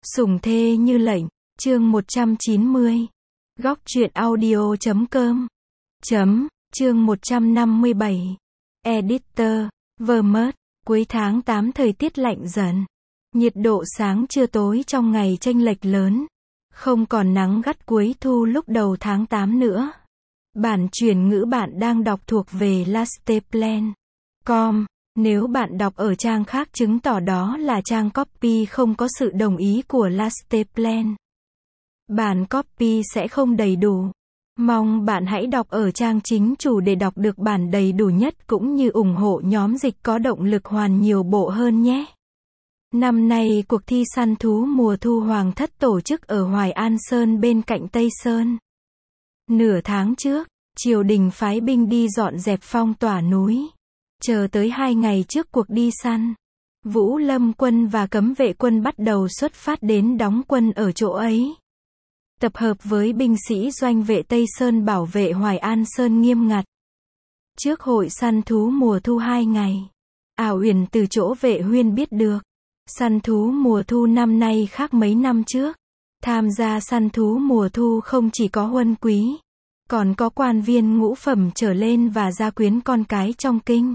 Sủng thê như lệnh, chương 190. Góc truyện audio.com. Chương 157. Editor, Vermont, cuối tháng 8 thời tiết lạnh dần. Nhiệt độ sáng trưa tối trong ngày chênh lệch lớn. Không còn nắng gắt cuối thu lúc đầu tháng 8 nữa. Bản chuyển ngữ bạn đang đọc thuộc về lasteplan.com. Nếu bạn đọc ở trang khác chứng tỏ đó là trang copy không có sự đồng ý của Lasteplan. Bản copy sẽ không đầy đủ. Mong bạn hãy đọc ở trang chính chủ để đọc được bản đầy đủ nhất cũng như ủng hộ nhóm dịch có động lực hoàn nhiều bộ hơn nhé. Năm nay cuộc thi săn thú mùa thu Hoàng thất tổ chức ở Hoài An Sơn bên cạnh Tây Sơn. Nửa tháng trước, triều đình phái binh đi dọn dẹp phong tỏa núi. Chờ tới 2 ngày trước cuộc đi săn, Vũ Lâm quân và cấm vệ quân bắt đầu xuất phát đến đóng quân ở chỗ ấy. Tập hợp với binh sĩ doanh vệ Tây Sơn bảo vệ Hoài An Sơn nghiêm ngặt. Trước hội săn thú mùa thu 2 ngày, Ảo Uyển từ chỗ vệ huyên biết được, săn thú mùa thu năm nay khác mấy năm trước. Tham gia săn thú mùa thu không chỉ có huân quý, còn có quan viên ngũ phẩm trở lên và gia quyến con cái trong kinh.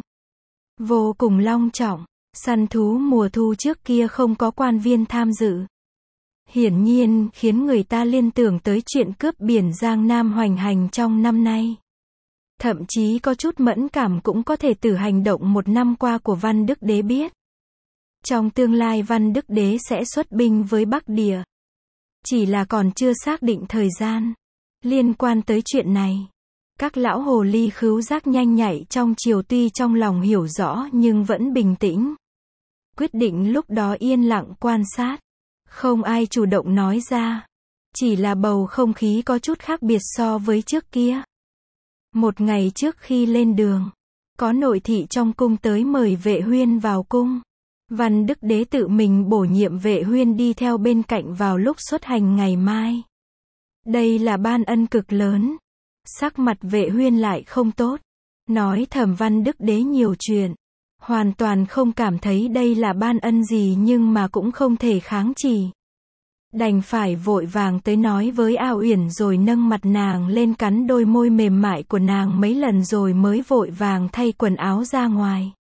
Vô cùng long trọng, săn thú mùa thu trước kia không có quan viên tham dự. Hiển nhiên khiến người ta liên tưởng tới chuyện cướp biển Giang Nam hoành hành trong năm nay. Thậm chí có chút mẫn cảm cũng có thể từ hành động một năm qua của Văn Đức Đế biết. Trong tương lai Văn Đức Đế sẽ xuất binh với Bắc Địa. Chỉ là còn chưa xác định thời gian. Liên quan tới chuyện này, các lão hồ ly khứu giác nhanh nhạy trong triều tuy trong lòng hiểu rõ nhưng vẫn bình tĩnh. Quyết định lúc đó yên lặng quan sát. Không ai chủ động nói ra. Chỉ là bầu không khí có chút khác biệt so với trước kia. Một ngày trước khi lên đường, có nội thị trong cung tới mời vệ huyên vào cung. Văn Đức Đế tự mình bổ nhiệm vệ huyên đi theo bên cạnh vào lúc xuất hành ngày mai. Đây là ban ân cực lớn. Sắc mặt vệ huyên lại không tốt. Nói thầm Văn Đức Đế nhiều chuyện. Hoàn toàn không cảm thấy đây là ban ân gì nhưng mà cũng không thể kháng chỉ. Đành phải vội vàng tới nói với Ảo Uyển rồi nâng mặt nàng lên cắn đôi môi mềm mại của nàng mấy lần rồi mới vội vàng thay quần áo ra ngoài.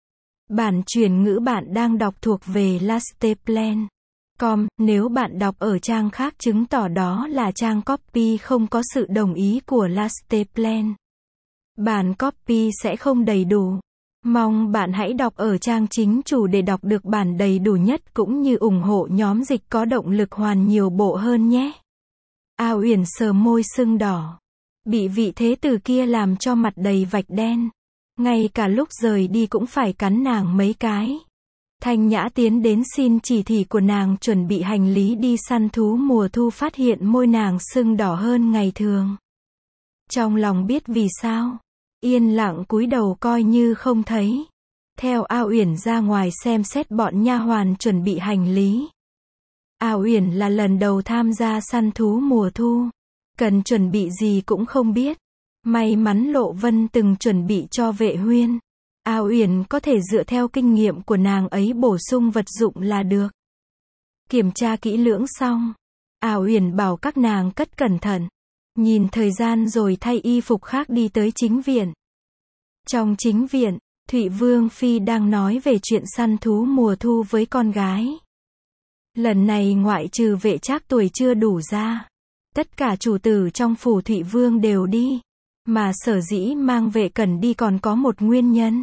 Bản chuyển ngữ bạn đang đọc thuộc về lasteplan.com. Nếu bạn đọc ở trang khác chứng tỏ đó là trang copy không có sự đồng ý của Lasteplan. Bản copy sẽ không đầy đủ. Mong bạn hãy đọc ở trang chính chủ để đọc được bản đầy đủ nhất cũng như ủng hộ nhóm dịch có động lực hoàn nhiều bộ hơn nhé. Ảo Uyển sờ môi sưng đỏ. Bị vị thế tử kia làm cho mặt đầy vạch đen. Ngay cả lúc rời đi cũng phải cắn nàng mấy cái. Thanh Nhã tiến đến xin chỉ thị của nàng chuẩn bị hành lý đi săn thú mùa thu phát hiện môi nàng sưng đỏ hơn ngày thường. Trong lòng biết vì sao. Yên lặng cúi đầu coi như không thấy. Theo Ảo Uyển ra ngoài xem xét bọn nha hoàn chuẩn bị hành lý. Ảo Uyển là lần đầu tham gia săn thú mùa thu. Cần chuẩn bị gì cũng không biết. May mắn Lộ Vân từng chuẩn bị cho vệ huyên. Ảo Uyển có thể dựa theo kinh nghiệm của nàng ấy bổ sung vật dụng là được. Kiểm tra kỹ lưỡng xong, Ảo Uyển bảo các nàng cất cẩn thận. Nhìn thời gian rồi thay y phục khác đi tới chính viện. Trong chính viện, Thụy Vương Phi đang nói về chuyện săn thú mùa thu với con gái. Lần này ngoại trừ vệ trác tuổi chưa đủ ra, tất cả chủ tử trong phủ Thụy Vương đều đi. Mà sở dĩ mang Vệ Cẩn đi còn có một nguyên nhân.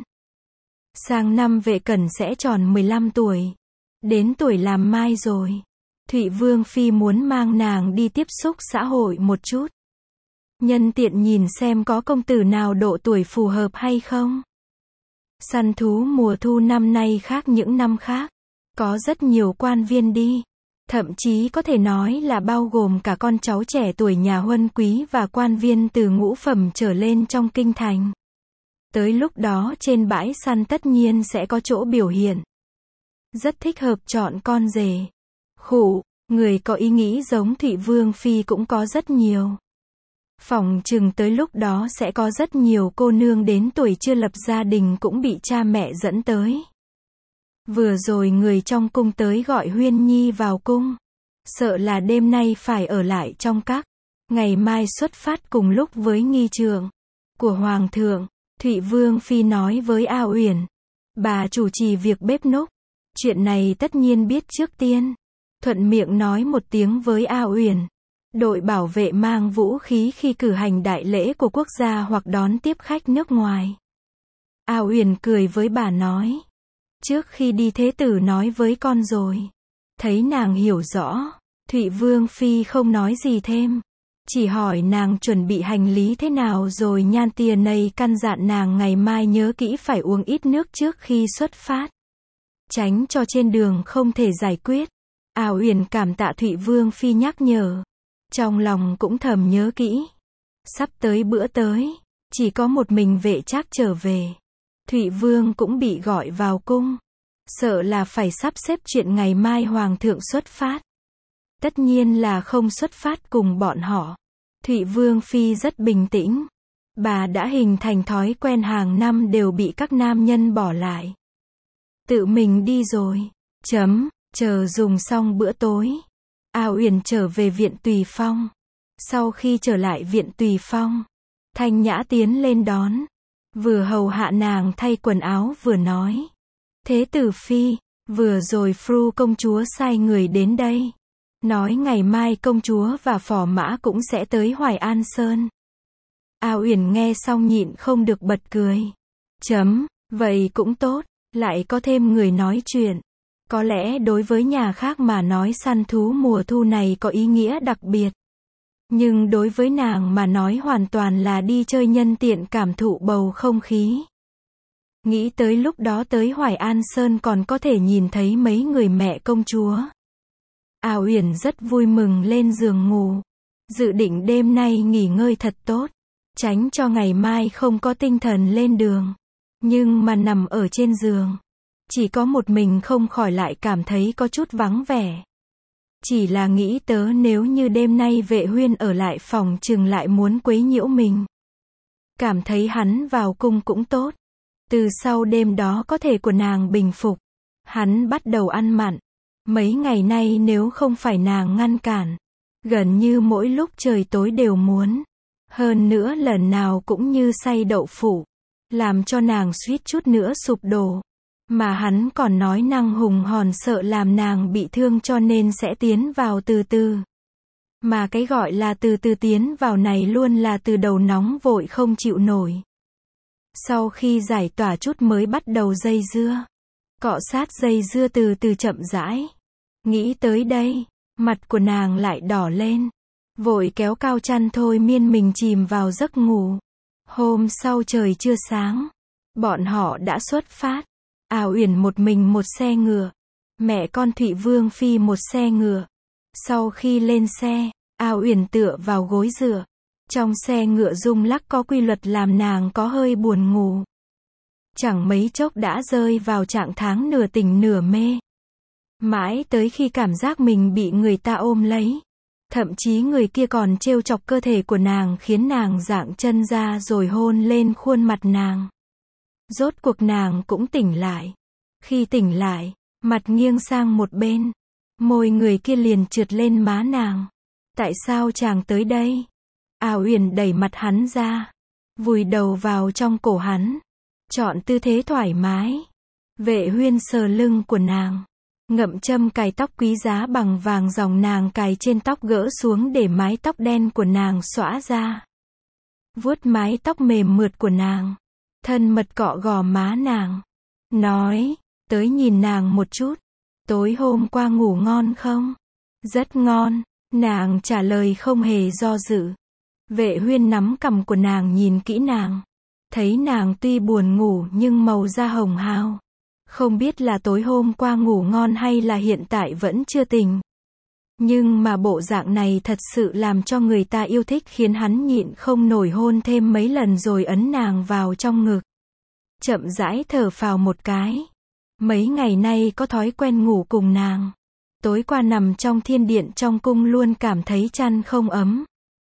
Sang năm Vệ Cẩn sẽ tròn 15 tuổi. Đến tuổi làm mai rồi. Thụy Vương Phi muốn mang nàng đi tiếp xúc xã hội một chút. Nhân tiện nhìn xem có công tử nào độ tuổi phù hợp hay không. Săn thú mùa thu năm nay khác những năm khác. Có rất nhiều quan viên đi. Thậm chí có thể nói là bao gồm cả con cháu trẻ tuổi nhà huân quý và quan viên từ ngũ phẩm trở lên trong kinh thành. Tới lúc đó trên bãi săn tất nhiên sẽ có chỗ biểu hiện. Rất thích hợp chọn con rể. Khụ, người có ý nghĩ giống Thụy Vương Phi cũng có rất nhiều. Phỏng chừng tới lúc đó sẽ có rất nhiều cô nương đến tuổi chưa lập gia đình cũng bị cha mẹ dẫn tới. Vừa rồi người trong cung tới gọi Huyên Nhi vào cung. sợ là đêm nay phải ở lại trong các, ngày mai xuất phát cùng lúc với nghi trượng của Hoàng thượng. Thụy Vương Phi nói với A Uyển, bà chủ trì việc bếp núc, chuyện này tất nhiên biết trước tiên. Thuận miệng nói một tiếng với A Uyển. Đội bảo vệ mang vũ khí khi cử hành đại lễ của quốc gia hoặc đón tiếp khách nước ngoài. A Uyển cười với bà nói, trước khi đi thế tử nói với con rồi. Thấy nàng hiểu rõ, Thụy Vương Phi không nói gì thêm. Chỉ hỏi nàng chuẩn bị hành lý thế nào rồi Nhan Tìa này căn dặn nàng ngày mai nhớ kỹ phải uống ít nước trước khi xuất phát. Tránh cho trên đường không thể giải quyết. A Uyển cảm tạ Thụy Vương Phi nhắc nhở. Trong lòng cũng thầm nhớ kỹ. Sắp tới bữa tới, chỉ có một mình Vệ Trác trở về. Thụy Vương cũng bị gọi vào cung. Sợ là phải sắp xếp chuyện ngày mai Hoàng thượng xuất phát. Tất nhiên là không xuất phát cùng bọn họ. Thụy Vương Phi rất bình tĩnh. Bà đã hình thành thói quen hàng năm đều bị các nam nhân bỏ lại. Tự mình đi rồi. Chờ dùng xong bữa tối. A Uyển trở về viện Tùy Phong. Sau khi trở lại viện Tùy Phong, Thanh Nhã tiến lên đón. Vừa hầu hạ nàng thay quần áo vừa nói. Thế tử Phi, vừa rồi Fru công chúa sai người đến đây. Nói ngày mai công chúa và phò mã cũng sẽ tới Hoài An Sơn. A Uyển nghe xong nhịn không được bật cười. Vậy cũng tốt, lại có thêm người nói chuyện. Có lẽ đối với nhà khác mà nói săn thú mùa thu này có ý nghĩa đặc biệt. Nhưng đối với nàng mà nói hoàn toàn là đi chơi nhân tiện cảm thụ bầu không khí. Nghĩ tới lúc đó tới Hoài An Sơn còn có thể nhìn thấy mấy người mẹ công chúa. A Uyển rất vui mừng lên giường ngủ. Dự định đêm nay nghỉ ngơi thật tốt. Tránh cho ngày mai không có tinh thần lên đường. Nhưng mà nằm ở trên giường. Chỉ có một mình không khỏi lại cảm thấy có chút vắng vẻ. Chỉ là nghĩ tớ nếu như đêm nay Vệ Huyên ở lại phòng chừng lại muốn quấy nhiễu mình. Cảm thấy hắn vào cung cũng tốt. Từ sau đêm đó có thể của nàng bình phục. Hắn bắt đầu ăn mặn. Mấy ngày nay nếu không phải nàng ngăn cản. Gần như mỗi lúc trời tối đều muốn. Hơn nữa lần nào cũng như xay đậu phụ. Làm cho nàng suýt chút nữa sụp đổ. Mà hắn còn nói năng hùng hồn sợ làm nàng bị thương cho nên sẽ tiến vào từ từ. Mà cái gọi là từ từ tiến vào này luôn là từ đầu nóng vội không chịu nổi. Sau khi giải tỏa chút mới bắt đầu dây dưa. Cọ sát dây dưa từ từ chậm rãi. Nghĩ tới đây, mặt của nàng lại đỏ lên. Vội kéo cao chăn thôi miên mình chìm vào giấc ngủ. Hôm sau trời chưa sáng. Bọn họ đã xuất phát. A Uyển một mình một xe ngựa. Mẹ con Thụy Vương Phi một xe ngựa. Sau khi lên xe, A Uyển tựa vào gối dựa. Trong xe ngựa rung lắc có quy luật làm nàng có hơi buồn ngủ. Chẳng mấy chốc đã rơi vào trạng thái nửa tỉnh nửa mê. Mãi tới khi cảm giác mình bị người ta ôm lấy. Thậm chí người kia còn trêu chọc cơ thể của nàng khiến nàng dạng chân ra rồi hôn lên khuôn mặt nàng. Rốt cuộc nàng cũng tỉnh lại. Khi tỉnh lại, mặt nghiêng sang một bên. Môi người kia liền trượt lên má nàng. Tại sao chàng tới đây? A Uyển đẩy mặt hắn ra. Vùi đầu vào trong cổ hắn. Chọn tư thế thoải mái. Vệ Huyên sờ lưng của nàng. Ngậm châm cài tóc quý giá bằng vàng dòng nàng cài trên tóc gỡ xuống để mái tóc đen của nàng xõa ra. Vuốt mái tóc mềm mượt của nàng. Thân mật cọ gò má nàng. Nói, tới nhìn nàng một chút. Tối hôm qua ngủ ngon không? Rất ngon. Nàng trả lời không hề do dự. Vệ Huyên nắm cằm của nàng nhìn kỹ nàng. Thấy nàng tuy buồn ngủ nhưng màu da hồng hào. Không biết là tối hôm qua ngủ ngon hay là hiện tại vẫn chưa tỉnh. Nhưng mà bộ dạng này thật sự làm cho người ta yêu thích khiến hắn nhịn không nổi hôn thêm mấy lần rồi ấn nàng vào trong ngực. Chậm rãi thở phào một cái. Mấy ngày nay có thói quen ngủ cùng nàng. Tối qua nằm trong thiên điện trong cung luôn cảm thấy chăn không ấm.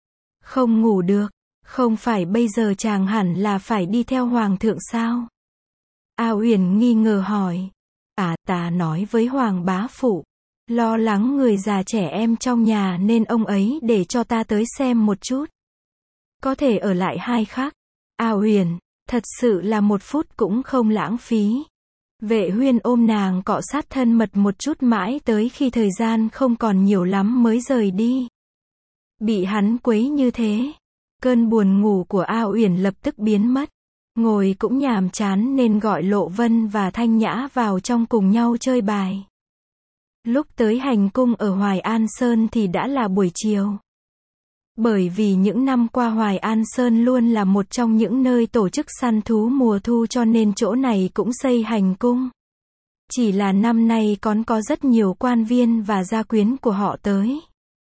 Không ngủ được. Không phải bây giờ chàng hẳn là phải đi theo hoàng thượng sao? A Uyển nghi ngờ hỏi. Ta nói với hoàng bá phụ. Lo lắng người già trẻ em trong nhà nên ông ấy để cho ta tới xem một chút. Có thể ở lại 2 khắc. A Uyển, thật sự là 1 phút cũng không lãng phí. Vệ Huyên ôm nàng cọ sát thân mật một chút mãi tới khi thời gian không còn nhiều lắm mới rời đi. Bị hắn quấy như thế, cơn buồn ngủ của A Uyển lập tức biến mất. Ngồi cũng nhàm chán nên gọi Lộ Vân và Thanh Nhã vào trong cùng nhau chơi bài. Lúc tới hành cung ở Hoài An Sơn thì đã là buổi chiều. Bởi vì những năm qua Hoài An Sơn luôn là một trong những nơi tổ chức săn thú mùa thu cho nên chỗ này cũng xây hành cung. Chỉ là năm nay còn có rất nhiều quan viên và gia quyến của họ tới.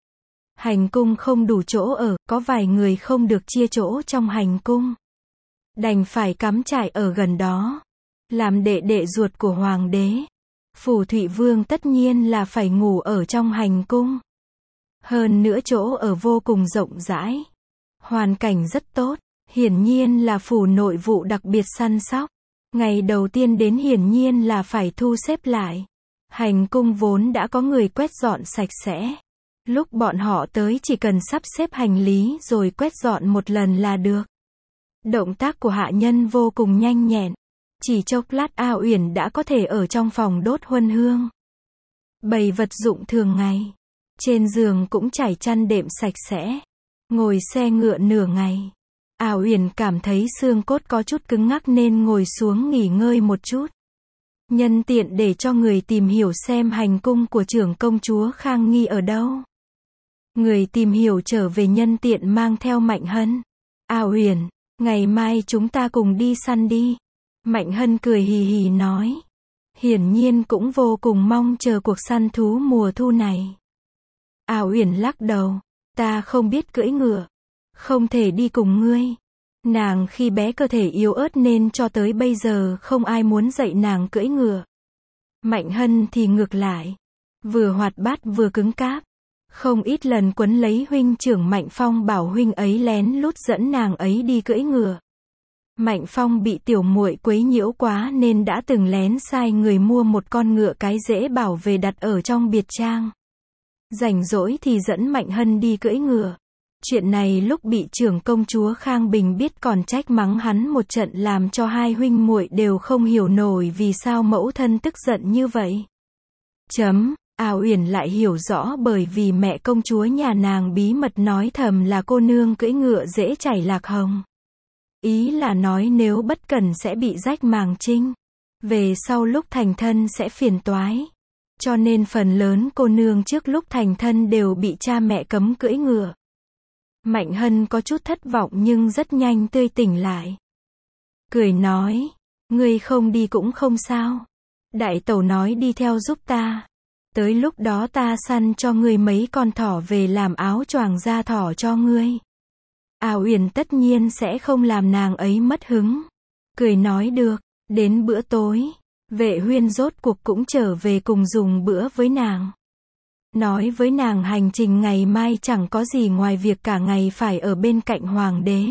Hành cung không đủ chỗ ở, có vài người không được chia chỗ trong hành cung. Đành phải cắm trại ở gần đó. Làm đệ đệ ruột của hoàng đế, Phù Thụy Vương tất nhiên là phải ngủ ở trong hành cung. Hơn nữa chỗ ở vô cùng rộng rãi. Hoàn cảnh rất tốt, hiển nhiên là phủ nội vụ đặc biệt săn sóc. Ngày đầu tiên đến hiển nhiên là phải thu xếp lại. Hành cung vốn đã có người quét dọn sạch sẽ. Lúc bọn họ tới chỉ cần sắp xếp hành lý rồi quét dọn một lần là được. Động tác của hạ nhân vô cùng nhanh nhẹn. Chỉ chốc lát A Uyển đã có thể ở trong phòng đốt huân hương. Bày vật dụng thường ngày. Trên giường cũng trải chăn đệm sạch sẽ. Ngồi xe ngựa nửa ngày. A Uyển cảm thấy xương cốt có chút cứng ngắc nên ngồi xuống nghỉ ngơi một chút. Nhân tiện để cho người tìm hiểu xem hành cung của trưởng công chúa Khang Nghi ở đâu. Người tìm hiểu trở về nhân tiện mang theo Mạnh Hân. A Uyển, ngày mai chúng ta cùng đi săn đi. Mạnh Hân cười hì hì nói. Hiển nhiên cũng vô cùng mong chờ cuộc săn thú mùa thu này. A Uyển lắc đầu. Ta không biết cưỡi ngựa. Không thể đi cùng ngươi. Nàng khi bé cơ thể yếu ớt nên cho tới bây giờ không ai muốn dạy nàng cưỡi ngựa. Mạnh Hân thì ngược lại. Vừa hoạt bát vừa cứng cáp. Không ít lần quấn lấy huynh trưởng Mạnh Phong bảo huynh ấy lén lút dẫn nàng ấy đi cưỡi ngựa. Mạnh Phong bị tiểu muội quấy nhiễu quá nên đã từng lén sai người mua một con ngựa cái dễ bảo về đặt ở trong biệt trang. Rảnh rỗi thì dẫn Mạnh Hân đi cưỡi ngựa. Chuyện này lúc bị trưởng công chúa Khang Bình biết còn trách mắng hắn một trận làm cho hai huynh muội đều không hiểu nổi vì sao mẫu thân tức giận như vậy. A Uyển lại hiểu rõ bởi vì mẹ công chúa nhà nàng bí mật nói thầm là cô nương cưỡi ngựa dễ chảy lạc hồng. Ý là nói nếu bất cẩn sẽ bị rách màng trinh. Về sau lúc thành thân sẽ phiền toái. Cho nên phần lớn cô nương trước lúc thành thân đều bị cha mẹ cấm cưỡi ngựa. Mạnh Hân có chút thất vọng nhưng rất nhanh tươi tỉnh lại. Cười nói, ngươi không đi cũng không sao. Đại tẩu nói đi theo giúp ta. Tới lúc đó ta săn cho ngươi mấy con thỏ về làm áo choàng da thỏ cho ngươi. A Uyển tất nhiên sẽ không làm nàng ấy mất hứng. Cười nói được, đến bữa tối, Vệ Huyên rốt cuộc cũng trở về cùng dùng bữa với nàng. Nói với nàng hành trình ngày mai chẳng có gì ngoài việc cả ngày phải ở bên cạnh hoàng đế.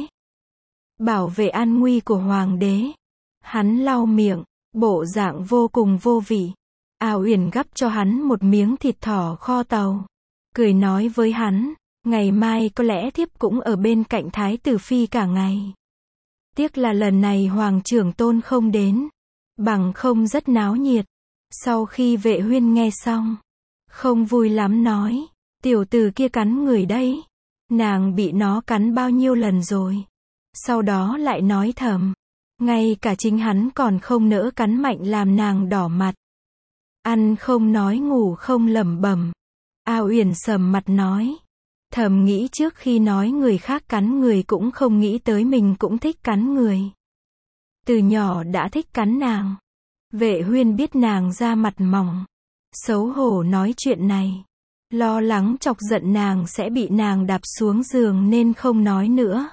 Bảo vệ an nguy của hoàng đế. Hắn lau miệng, bộ dạng vô cùng vô vị. A Uyển gắp cho hắn một miếng thịt thỏ kho tàu. Cười nói với hắn, ngày mai có lẽ thiếp cũng ở bên cạnh Thái tử Phi cả ngày. Tiếc là lần này Hoàng trưởng tôn không đến. Bằng không rất náo nhiệt. Sau khi Vệ Huyên nghe xong, không vui lắm nói, tiểu tử kia cắn người đấy. Nàng bị nó cắn bao nhiêu lần rồi. Sau đó lại nói thầm, ngay cả chính hắn còn không nỡ cắn mạnh làm nàng đỏ mặt. Ăn không nói ngủ không lẩm bẩm. A Uyển sầm mặt nói. Thầm nghĩ trước khi nói người khác cắn người cũng không nghĩ tới mình cũng thích cắn người. Từ nhỏ đã thích cắn nàng. Vệ Huyên biết nàng da mặt mỏng. Xấu hổ nói chuyện này. Lo lắng chọc giận nàng sẽ bị nàng đạp xuống giường nên không nói nữa.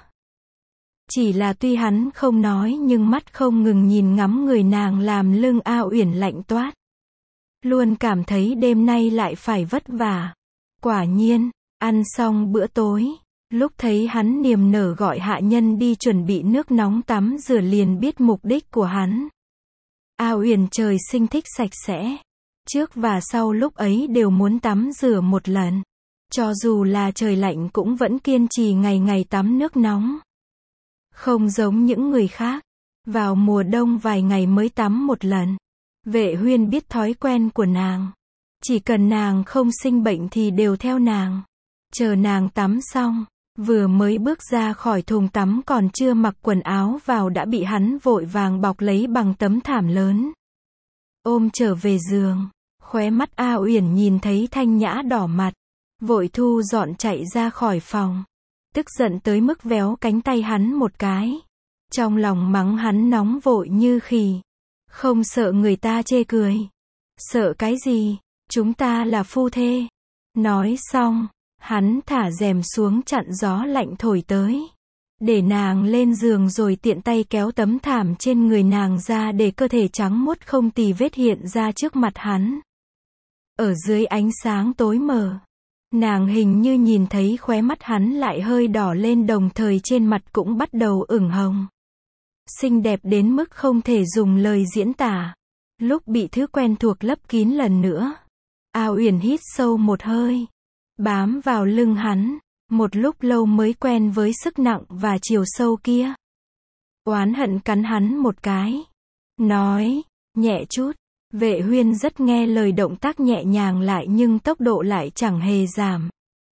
Chỉ là tuy hắn không nói nhưng mắt không ngừng nhìn ngắm người nàng làm lưng A Uyển lạnh toát. Luôn cảm thấy đêm nay lại phải vất vả. Quả nhiên, ăn xong bữa tối, lúc thấy hắn niềm nở gọi hạ nhân đi chuẩn bị nước nóng tắm rửa liền biết mục đích của hắn. A Uyển trời sinh thích sạch sẽ. Trước và sau lúc ấy đều muốn tắm rửa một lần. Cho dù là trời lạnh cũng vẫn kiên trì ngày ngày tắm nước nóng. Không giống những người khác. Vào mùa đông vài ngày mới tắm một lần. Vệ Huyên biết thói quen của nàng. Chỉ cần nàng không sinh bệnh thì đều theo nàng. Chờ nàng tắm xong, vừa mới bước ra khỏi thùng tắm còn chưa mặc quần áo vào đã bị hắn vội vàng bọc lấy bằng tấm thảm lớn. Ôm trở về giường, khóe mắt A Uyển nhìn thấy Thanh Nhã đỏ mặt, vội thu dọn chạy ra khỏi phòng. Tức giận tới mức véo cánh tay hắn một cái. Trong lòng mắng hắn nóng vội như khỉ. Không sợ người ta chê cười. Sợ cái gì, chúng ta là phu thê. Nói xong, hắn thả rèm xuống chặn gió lạnh thổi tới. Để nàng lên giường rồi tiện tay kéo tấm thảm trên người nàng ra để cơ thể trắng muốt không tì vết hiện ra trước mặt hắn. Ở dưới ánh sáng tối mờ, nàng hình như nhìn thấy khóe mắt hắn lại hơi đỏ lên đồng thời trên mặt cũng bắt đầu ửng hồng. Xinh đẹp đến mức không thể dùng lời diễn tả. Lúc bị thứ quen thuộc lấp kín lần nữa, A Uyển hít sâu một hơi, bám vào lưng hắn, một lúc lâu mới quen với sức nặng và chiều sâu kia. Oán hận cắn hắn một cái, nói, nhẹ chút. Vệ Huyên rất nghe lời, động tác nhẹ nhàng lại nhưng tốc độ lại chẳng hề giảm.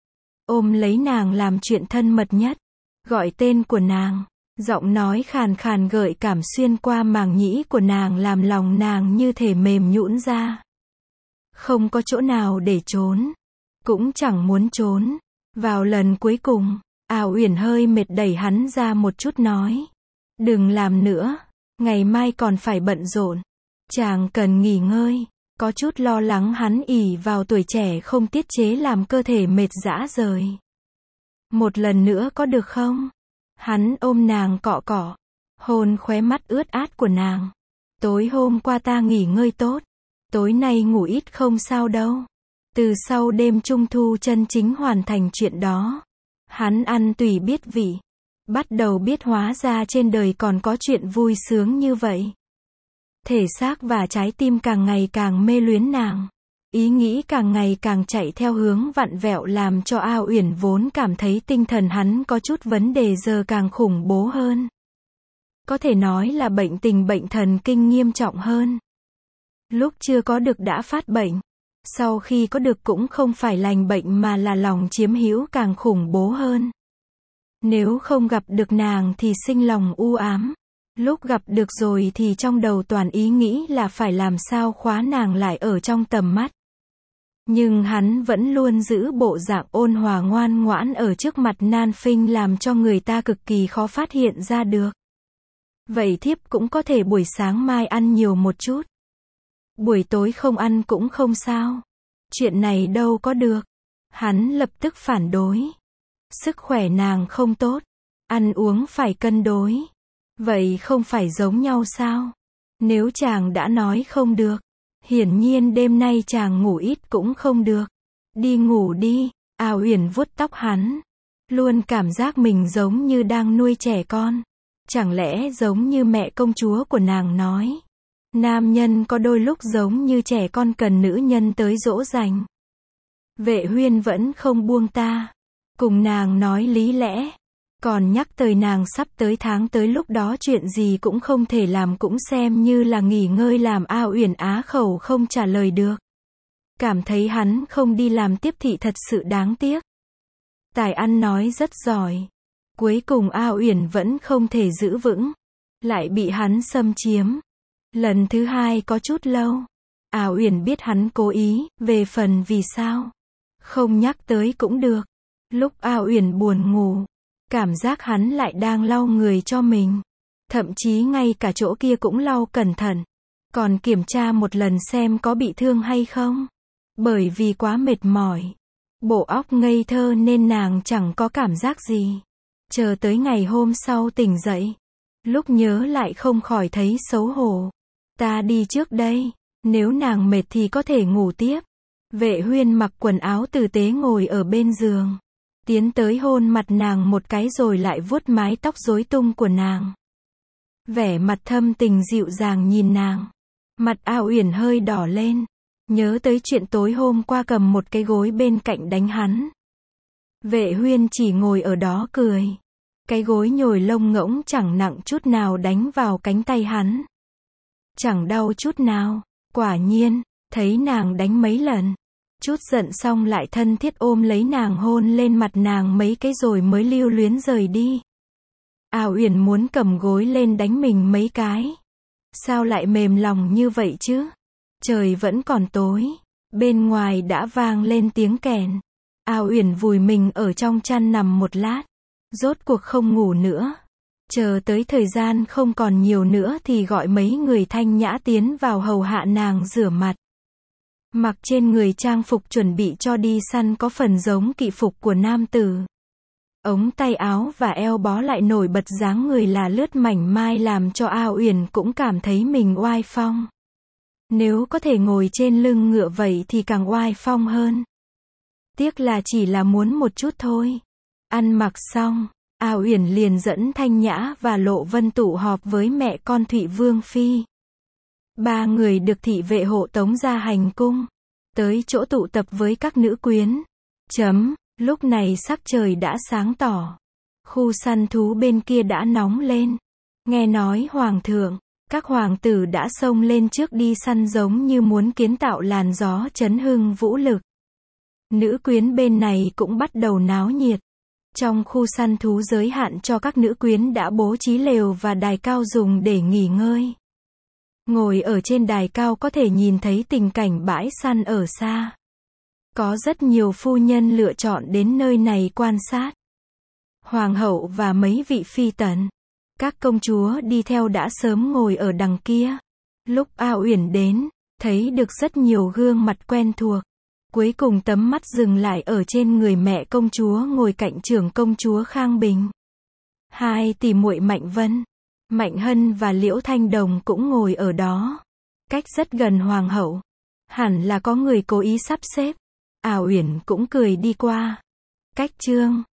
Ôm lấy nàng làm chuyện thân mật nhất, gọi tên của nàng, giọng nói khàn khàn gợi cảm xuyên qua màng nhĩ của nàng làm lòng nàng như thể mềm nhũn ra. Không có chỗ nào để trốn, cũng chẳng muốn trốn. Vào lần cuối cùng, A Uyển hơi mệt đẩy hắn ra một chút nói, đừng làm nữa, ngày mai còn phải bận rộn. Chàng cần nghỉ ngơi. Có chút lo lắng hắn ỷ vào tuổi trẻ không tiết chế làm cơ thể mệt rã rời. Một lần nữa có được không? Hắn ôm nàng cọ cọ, hôn khóe mắt ướt át của nàng. Tối hôm qua ta nghỉ ngơi tốt, tối nay ngủ ít không sao đâu. Từ sau đêm trung thu chân chính hoàn thành chuyện đó, hắn ăn tùy biết vị, bắt đầu biết hóa ra trên đời còn có chuyện vui sướng như vậy. Thể xác và trái tim càng ngày càng mê luyến nàng. Ý nghĩ càng ngày càng chạy theo hướng vặn vẹo làm cho A Uyển vốn cảm thấy tinh thần hắn có chút vấn đề giờ càng khủng bố hơn. Có thể nói là bệnh tình bệnh thần kinh nghiêm trọng hơn. Lúc chưa có được đã phát bệnh. Sau khi có được cũng không phải lành bệnh mà là lòng chiếm hữu càng khủng bố hơn. Nếu không gặp được nàng thì sinh lòng u ám. Lúc gặp được rồi thì trong đầu toàn ý nghĩ là phải làm sao khóa nàng lại ở trong tầm mắt. Nhưng hắn vẫn luôn giữ bộ dạng ôn hòa ngoan ngoãn ở trước mặt Nan Phinh làm cho người ta cực kỳ khó phát hiện ra được. Vậy thiếp cũng có thể buổi sáng mai ăn nhiều một chút. Buổi tối không ăn cũng không sao. Chuyện này đâu có được. Hắn lập tức phản đối. Sức khỏe nàng không tốt. Ăn uống phải cân đối. Vậy không phải giống nhau sao? Nếu chàng đã nói không được, hiển nhiên đêm nay chàng ngủ ít cũng không được. Đi ngủ đi. A Uyển vuốt tóc hắn. Luôn cảm giác mình giống như đang nuôi trẻ con. Chẳng lẽ giống như mẹ công chúa của nàng nói. Nam nhân có đôi lúc giống như trẻ con cần nữ nhân tới dỗ dành. Vệ Huyên vẫn không buông ta. Cùng nàng nói lý lẽ. Còn nhắc tới nàng sắp tới tháng tới lúc đó chuyện gì cũng không thể làm cũng xem như là nghỉ ngơi làm A Uyển á khẩu không trả lời được. Cảm thấy hắn không đi làm tiếp thị thật sự đáng tiếc. Tài ăn nói rất giỏi. Cuối cùng A Uyển vẫn không thể giữ vững. Lại bị hắn xâm chiếm. Lần thứ hai có chút lâu. A Uyển biết hắn cố ý, về phần vì sao. Không nhắc tới cũng được. Lúc A Uyển buồn ngủ. Cảm giác hắn lại đang lau người cho mình. Thậm chí ngay cả chỗ kia cũng lau cẩn thận. Còn kiểm tra một lần xem có bị thương hay không. Bởi vì quá mệt mỏi. Bộ óc ngây thơ nên nàng chẳng có cảm giác gì. Chờ tới ngày hôm sau tỉnh dậy. Lúc nhớ lại không khỏi thấy xấu hổ. Ta đi trước đây. Nếu nàng mệt thì có thể ngủ tiếp. Vệ Huyên mặc quần áo tử tế ngồi ở bên giường. Tiến tới hôn mặt nàng một cái rồi lại vuốt mái tóc rối tung của nàng. Vẻ mặt thâm tình dịu dàng nhìn nàng. Mặt A Uyển hơi đỏ lên. Nhớ tới chuyện tối hôm qua cầm một cái gối bên cạnh đánh hắn. Vệ Huyên chỉ ngồi ở đó cười. Cái gối nhồi lông ngỗng chẳng nặng chút nào đánh vào cánh tay hắn. Chẳng đau chút nào. Quả nhiên, thấy nàng đánh mấy lần. Chút giận xong lại thân thiết ôm lấy nàng hôn lên mặt nàng mấy cái rồi mới lưu luyến rời đi. A Uyển muốn cầm gối lên đánh mình mấy cái. Sao lại mềm lòng như vậy chứ? Trời vẫn còn tối. Bên ngoài đã vang lên tiếng kèn. A Uyển vùi mình ở trong chăn nằm một lát. Rốt cuộc không ngủ nữa. Chờ tới thời gian không còn nhiều nữa thì gọi mấy người thanh nhã tiến vào hầu hạ nàng rửa mặt. Mặc trên người trang phục chuẩn bị cho đi săn có phần giống kỵ phục của nam tử. Ống tay áo và eo bó lại nổi bật dáng người là lướt mảnh mai làm cho A Uyển cũng cảm thấy mình oai phong. Nếu có thể ngồi trên lưng ngựa vậy thì càng oai phong hơn. Tiếc là chỉ là muốn một chút thôi. Ăn mặc xong, A Uyển liền dẫn Thanh Nhã và Lộ Vân tụ họp với mẹ con Thụy Vương Phi. Ba người được thị vệ hộ tống ra hành cung, tới chỗ tụ tập với các nữ quyến. Lúc này sắc trời đã sáng tỏ. Khu săn thú bên kia đã nóng lên. Nghe nói hoàng thượng, các hoàng tử đã xông lên trước đi săn giống như muốn kiến tạo làn gió chấn hưng vũ lực. Nữ quyến bên này cũng bắt đầu náo nhiệt. Trong khu săn thú giới hạn cho các nữ quyến đã bố trí lều và đài cao dùng để nghỉ ngơi. Ngồi ở trên đài cao có thể nhìn thấy tình cảnh bãi săn ở xa. Có rất nhiều phu nhân lựa chọn đến nơi này quan sát. Hoàng hậu và mấy vị phi tần, các công chúa đi theo đã sớm ngồi ở đằng kia. Lúc A Uyển đến, thấy được rất nhiều gương mặt quen thuộc. Cuối cùng tấm mắt dừng lại ở trên người mẹ công chúa ngồi cạnh trưởng công chúa Khang Bình. Hai tỷ muội Mạnh Vân, Mạnh Hân và Liễu Thanh Đồng cũng ngồi ở đó. Cách rất gần hoàng hậu. Hẳn là có người cố ý sắp xếp. A Uyển cũng cười đi qua. Cách Trương